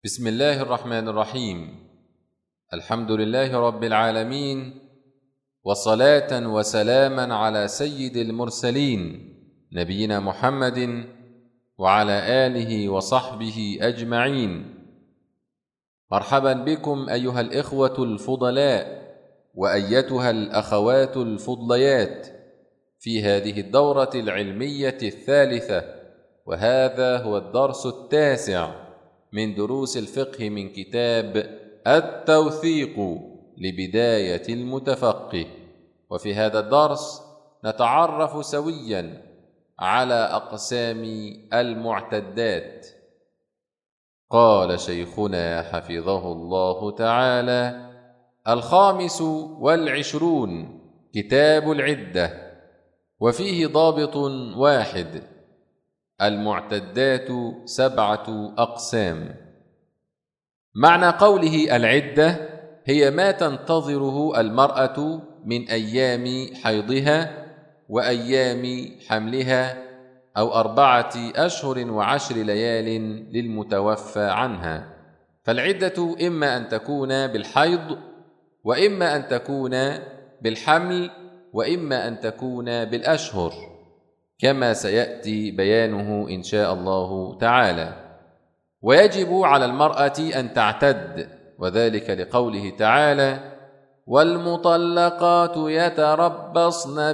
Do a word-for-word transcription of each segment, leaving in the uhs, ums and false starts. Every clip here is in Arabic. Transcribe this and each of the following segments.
بسم الله الرحمن الرحيم. الحمد لله رب العالمين، وصلاة وسلاما على سيد المرسلين نبينا محمد وعلى آله وصحبه أجمعين. مرحبا بكم أيها الإخوة الفضلاء وأيتها الأخوات الفضليات في هذه الدورة العلمية الثالثة، وهذا هو الدرس التاسع من دروس الفقه من كتاب التوثيق لبداية المتفقه. وفي هذا الدرس نتعرف سويا على أقسام المعتدات. قال شيخنا حفظه الله تعالى: الخامس والعشرون كتاب العدة، وفيه ضابط واحد: المعتدات سبعة أقسام. معنى قوله العدة هي ما تنتظره المرأة من أيام حيضها وأيام حملها، أو أربعة أشهر وعشر ليال للمتوفى عنها. فالعدة إما أن تكون بالحيض، وإما أن تكون بالحمل، وإما أن تكون بالأشهر، كما سيأتي بيانه إن شاء الله تعالى. ويجب على المرأة أن تعتد، وذلك لقوله تعالى: والمطلقات يتربصن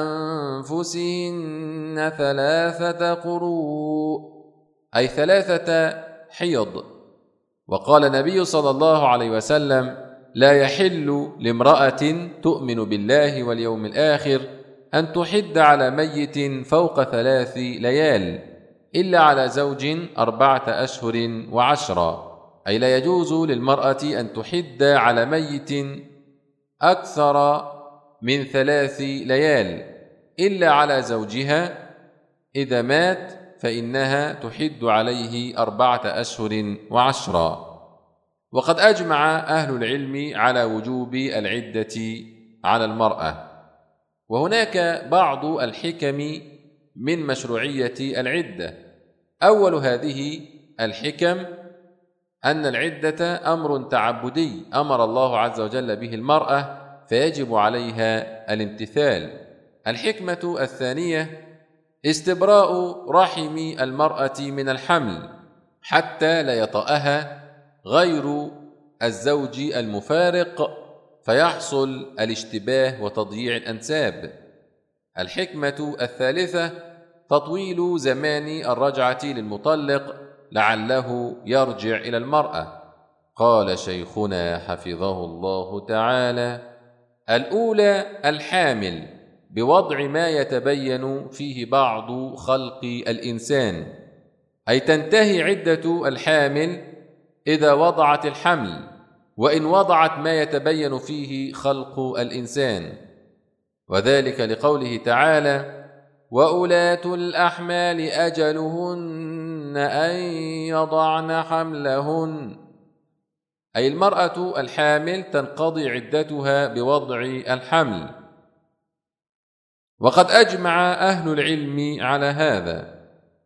بأنفسهن ثلاثة قروء، أي ثلاثة حيض. وقال النبي صلى الله عليه وسلم: لا يحل لامرأة تؤمن بالله واليوم الآخر أن تحد على ميت فوق ثلاث ليال إلا على زوج أربعة أشهر وعشرة، أي لا يجوز للمرأة أن تحد على ميت أكثر من ثلاث ليال إلا على زوجها. إذا مات فإنها تحد عليه أربعة أشهر وعشرة. وقد أجمع أهل العلم على وجوب العدة على المرأة. وهناك بعض الحكم من مشروعية العدة. أول هذه الحكم أن العدة أمر تعبدي أمر الله عز وجل به المرأة، فيجب عليها الامتثال. الحكمة الثانية استبراء رحم المرأة من الحمل حتى لا يطأها غير الزوج المفارق فيحصل الاشتباه وتضييع الأنساب. الحكمة الثالثة تطويل زمان الرجعة للمطلق لعله يرجع إلى المرأة. قال شيخنا حفظه الله تعالى: الأولى الحامل، بوضع ما يتبين فيه بعض خلق الإنسان، أي تنتهي عدة الحامل إذا وضعت الحمل، وإن وضعت ما يتبين فيه خلق الإنسان، وذلك لقوله تعالى: وأولاة الأحمال أجلهن أن يضعن حملهن، أي المرأة الحامل تنقضي عدتها بوضع الحمل. وقد أجمع أهل العلم على هذا.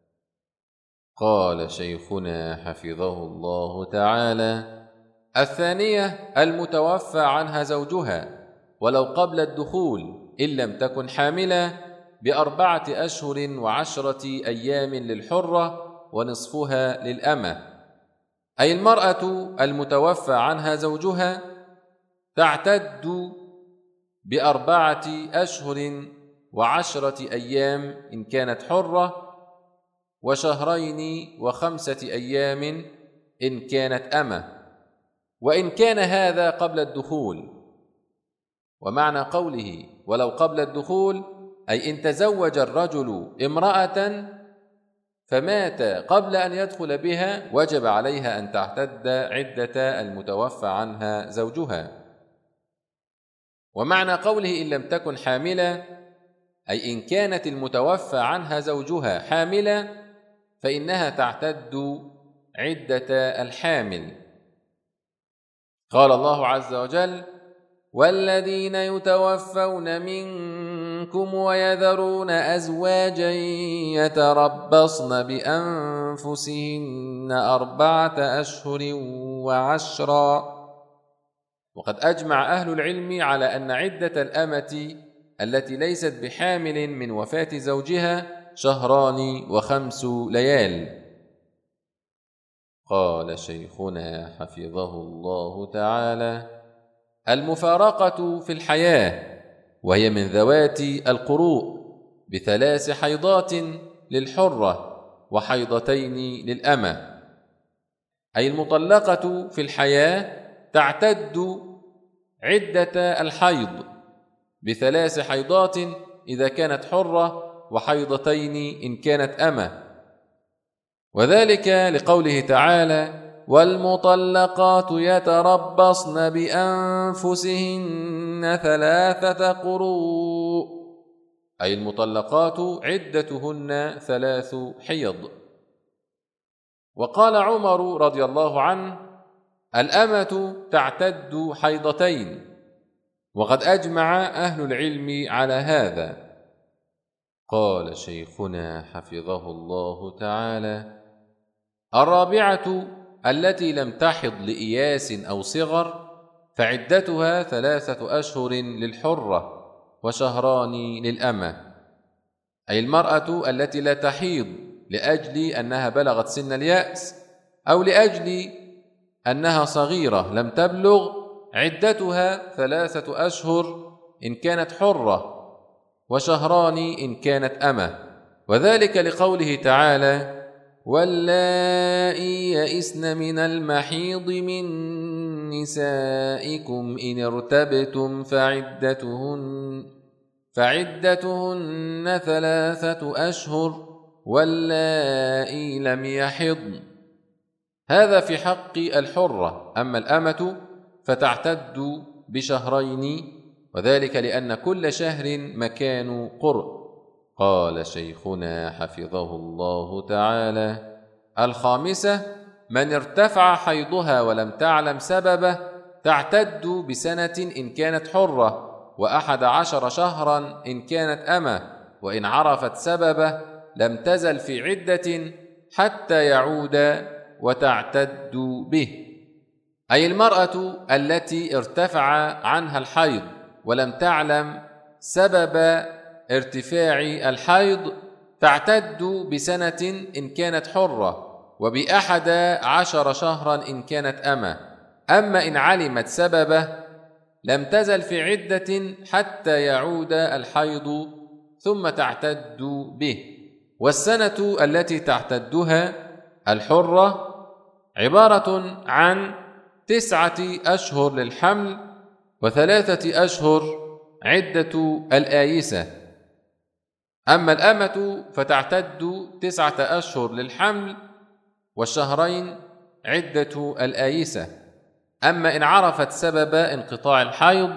قال شيخنا حفظه الله تعالى: الثانية المتوفى عنها زوجها ولو قبل الدخول إن لم تكن حاملة بأربعة أشهر وعشرة أيام للحرة ونصفها للأمة، أي المرأة المتوفى عنها زوجها تعتد بأربعة أشهر وعشرة أيام إن كانت حرة، وشهرين وخمسة أيام إن كانت أمة، وإن كان هذا قبل الدخول. ومعنى قوله ولو قبل الدخول أي إن تزوج الرجل امرأة فمات قبل أن يدخل بها وجب عليها أن تعتد عدة المتوفى عنها زوجها. ومعنى قوله إن لم تكن حاملة أي إن كانت المتوفى عنها زوجها حاملة فإنها تعتد عدة الحامل. قال الله عز وجل: والذين يتوفون منكم منكم ويذرون أزواجا يتربصن بأنفسهن أربعة أشهر وعشرا. وقد أجمع أهل العلم على أن عدة الأمة التي ليست بحامل من وفاة زوجها شهران وخمس ليال. قال شيخنا حفظه الله تعالى: المفارقة في الحياة، وهي من ذوات القروء، بثلاث حيضات للحرة وحيضتين للأمة. أي المطلقة في الحياة تعتد عدة الحيض بثلاث حيضات إذا كانت حرة، وحيضتين إن كانت أمة، وذلك لقوله تعالى: والمطلقات يتربصن بأنفسهن ثلاثة قروء. أي المطلقات عدتهن ثلاث حيض. وقال عمر رضي الله عنه: الأمة تعتد حيضتين. وقد أجمع أهل العلم على هذا. قال شيخنا حفظه الله تعالى: الرابعة التي لم تحض لإياس أو صغر فعدتها ثلاثة أشهر للحرة وشهران للأمة. أي المرأة التي لا تحيض لأجل أنها بلغت سن اليأس أو لأجل أنها صغيرة لم تبلغ، عدتها ثلاثة أشهر إن كانت حرة وشهران إن كانت أمة، وذلك لقوله تعالى: واللائي يئسن من المحيض من نسائكم إن ارتبتم فعدتهن فعدتهن ثلاثة أشهر واللائي لم يحضن. هذا في حق الحرة. أما الأمة فتعتد بشهرين، وذلك لأن كل شهر مكان قرء. قال شيخنا حفظه الله تعالى: الخامسة من ارتفع حيضها ولم تعلم سببه تعتد بسنة إن كانت حرة، وأحد عشر شهرا إن كانت أمة، وإن عرفت سببه لم تزل في عدة حتى يعود وتعتد به. أي المرأة التي ارتفع عنها الحيض ولم تعلم سبب ارتفاع الحيض تعتد بسنة إن كانت حرة، وبأحد عشر شهرا إن كانت أمة. أما إن علمت سببه لم تزل في عدة حتى يعود الحيض ثم تعتد به. والسنة التي تعتدها الحرة عبارة عن تسعة أشهر للحمل وثلاثة أشهر عدة الآيسة. أما الأمة فتعتد تسعة أشهر للحمل والشهرين عدة الآيسة. أما إن عرفت سبب انقطاع الحيض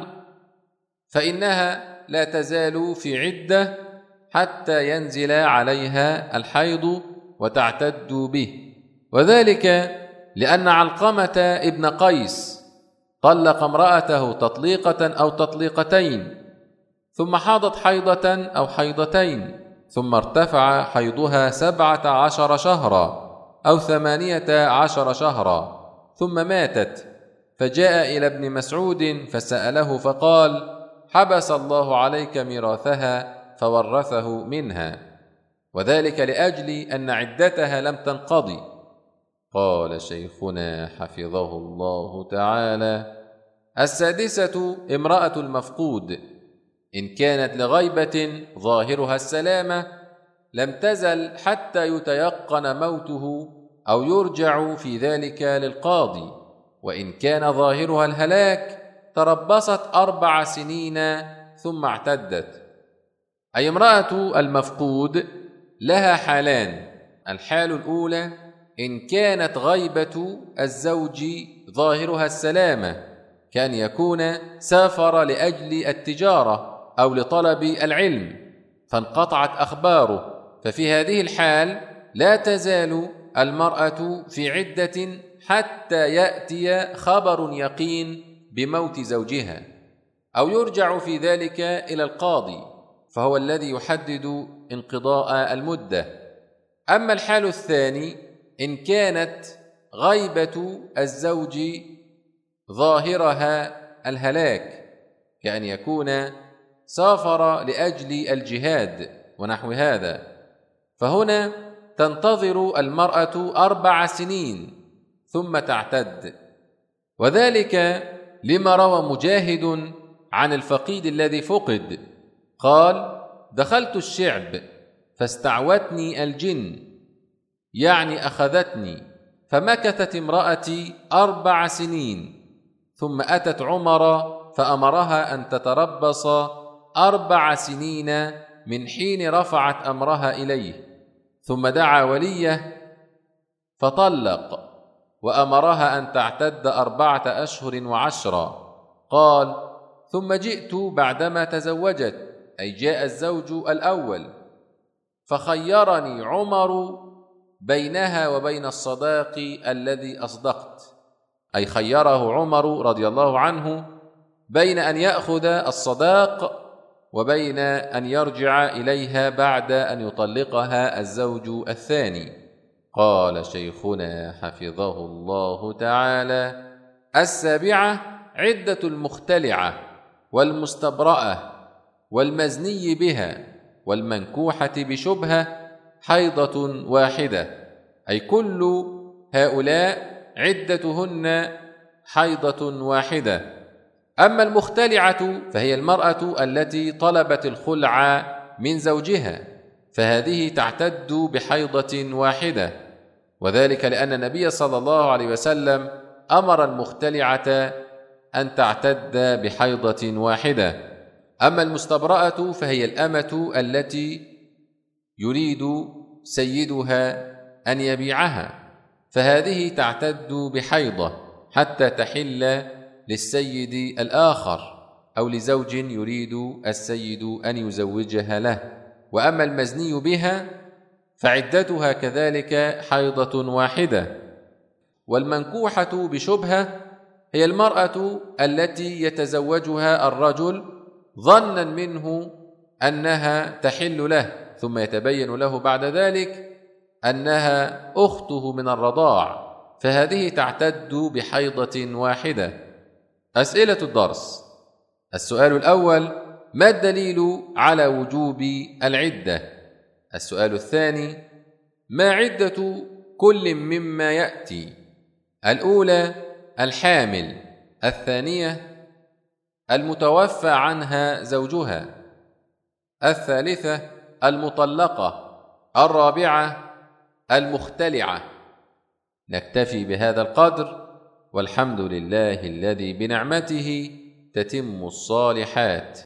فإنها لا تزال في عدة حتى ينزل عليها الحيض وتعتد به، وذلك لأن علقمة ابن قيس طلق امرأته تطليقة أو تطليقتين، ثم حاضت حيضة أو حيضتين، ثم ارتفع حيضها سبعة عشر شهرا أو ثمانية عشر شهرا، ثم ماتت، فجاء إلى ابن مسعود فسأله فقال: حبس الله عليك ميراثها فورثه منها، وذلك لأجل أن عدتها لم تنقضي. قال شيخنا حفظه الله تعالى: السادسة امرأة المفقود، إن كانت لغيبة ظاهرها السلامة لم تزل حتى يتيقن موته أو يرجع في ذلك للقاضي، وإن كان ظاهرها الهلاك تربصت أربع سنين ثم اعتدت. أي امرأة المفقود لها حالان: الحال الأولى إن كانت غيبة الزوج ظاهرها السلامة، كان يكون سافر لأجل التجارة أو لطلب العلم فانقطعت أخباره، ففي هذه الحال لا تزال المرأة في عدة حتى يأتي خبر يقين بموت زوجها، أو يرجع في ذلك إلى القاضي، فهو الذي يحدد انقضاء المدة. أما الحال الثاني إن كانت غيبة الزوج ظاهرها الهلاك، كأن يكون سافر لأجل الجهاد ونحو هذا، فهنا تنتظر المرأة أربع سنين ثم تعتد، وذلك لما روى مجاهد عن الفقيد الذي فقد قال: دخلت الشعب فاستعوتني الجن، يعني أخذتني، فمكثت امرأتي أربع سنين، ثم أتت عمر فأمرها أن تتربص أربع سنين من حين رفعت أمرها إليه، ثم دعا وليه فطلق وأمرها أن تعتد أربعة أشهر وعشرا. قال: ثم جئت بعدما تزوجت، أي جاء الزوج الأول، فخيرني عمر بينها وبين الصداق الذي أصدقت، أي خيره عمر رضي الله عنه بين أن يأخذ الصداق وبين أن يرجع إليها بعد أن يطلقها الزوج الثاني. قال شيخنا حفظه الله تعالى: السابعة عدة المختلعة والمستبرأة والمزني بها والمنكوحة بشبهة حيضة واحدة، أي كل هؤلاء عدتهن حيضة واحدة. أما المختلعة فهي المرأة التي طلبت الخلع من زوجها، فهذه تعتد بحيضة واحدة، وذلك لأن النبي صلى الله عليه وسلم أمر المختلعة أن تعتد بحيضة واحدة. أما المستبرأة فهي الأمة التي يريد سيدها أن يبيعها، فهذه تعتد بحيضة حتى تحل للسيد الآخر أو لزوج يريد السيد أن يزوجها له. وأما المزني بها فعدتها كذلك حيضة واحدة. والمنكوحة بشبهة هي المرأة التي يتزوجها الرجل ظنا منه أنها تحل له، ثم يتبين له بعد ذلك أنها أخته من الرضاع، فهذه تعتد بحيضة واحدة. أسئلة الدرس: السؤال الأول: ما الدليل على وجوب العدة؟ السؤال الثاني: ما عدة كل مما يأتي؟ الأولى الحامل، الثانية المتوفى عنها زوجها، الثالثة المطلقة، الرابعة المختلعة. نكتفي بهذا القدر، والحمد لله الذي بنعمته تتم الصالحات.